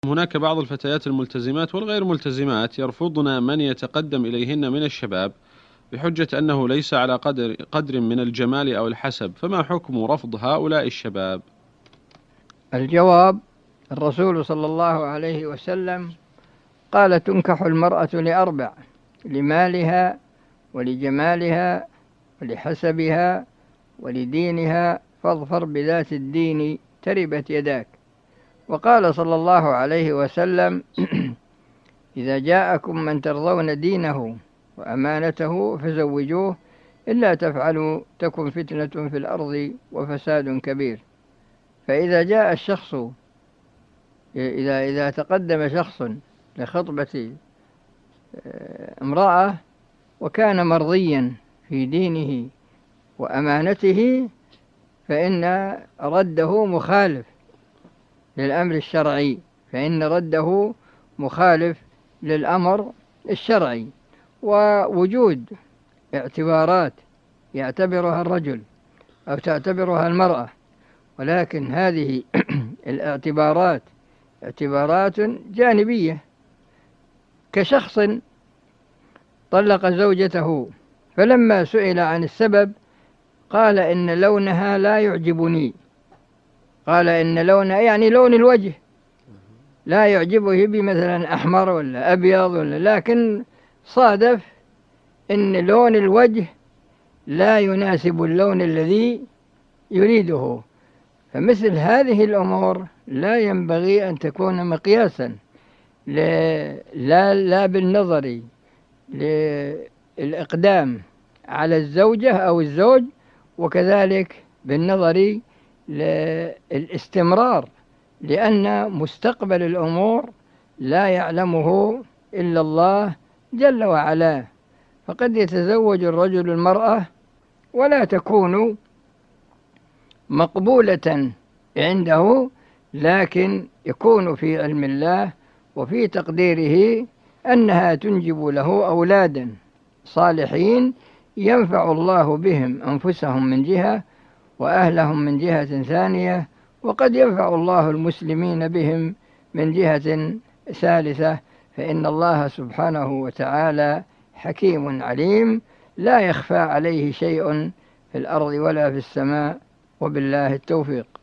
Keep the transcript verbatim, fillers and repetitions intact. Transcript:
هناك بعض الفتيات الملتزمات والغير ملتزمات يرفضن من يتقدم إليهن من الشباب بحجة أنه ليس على قدر, قدر من الجمال أو الحسب، فما حكم رفض هؤلاء الشباب؟ الجواب: الرسول صلى الله عليه وسلم قال: تنكح المرأة لأربع: لمالها ولجمالها ولحسبها ولدينها، فاظفر بذات الدين تربت يداك. وقال صلى الله عليه وسلم: إذا جاءكم من ترضون دينه وأمانته فزوجوه، إلا تفعلوا تكن فتنة في الأرض وفساد كبير. فإذا جاء الشخص إذا إذا تقدم شخص لخطبة امرأة وكان مرضيا في دينه وأمانته، فإن رده مخالف للأمر الشرعي فإن رده مخالف للأمر الشرعي. ووجود اعتبارات يعتبرها الرجل أو تعتبرها المرأة، ولكن هذه الاعتبارات اعتبارات جانبية، كشخص طلق زوجته فلما سئل عن السبب قال: إن لونها لا يعجبني. قال إن لونها يعني لون الوجه لا يعجبه، بمثلا أحمر ولا أبيض ولا، لكن صادف إن لون الوجه لا يناسب اللون الذي يريده. فمثل هذه الأمور لا ينبغي أن تكون مقياسا لا, لا بالنظر للإقدام على الزوجة أو الزوج، وكذلك بالنظر للاستمرار، لأن مستقبل الأمور لا يعلمه إلا الله جل وعلا. فقد يتزوج الرجل المرأة ولا تكون مقبولة عنده، لكن يكون في علم الله وفي تقديره أنها تنجب له أولادا صالحين ينفع الله بهم أنفسهم من جهة وأهلهم من جهة ثانية، وقد ينفع الله المسلمين بهم من جهة ثالثة. فإن الله سبحانه وتعالى حكيم عليم، لا يخفى عليه شيء في الأرض ولا في السماء، وبالله التوفيق.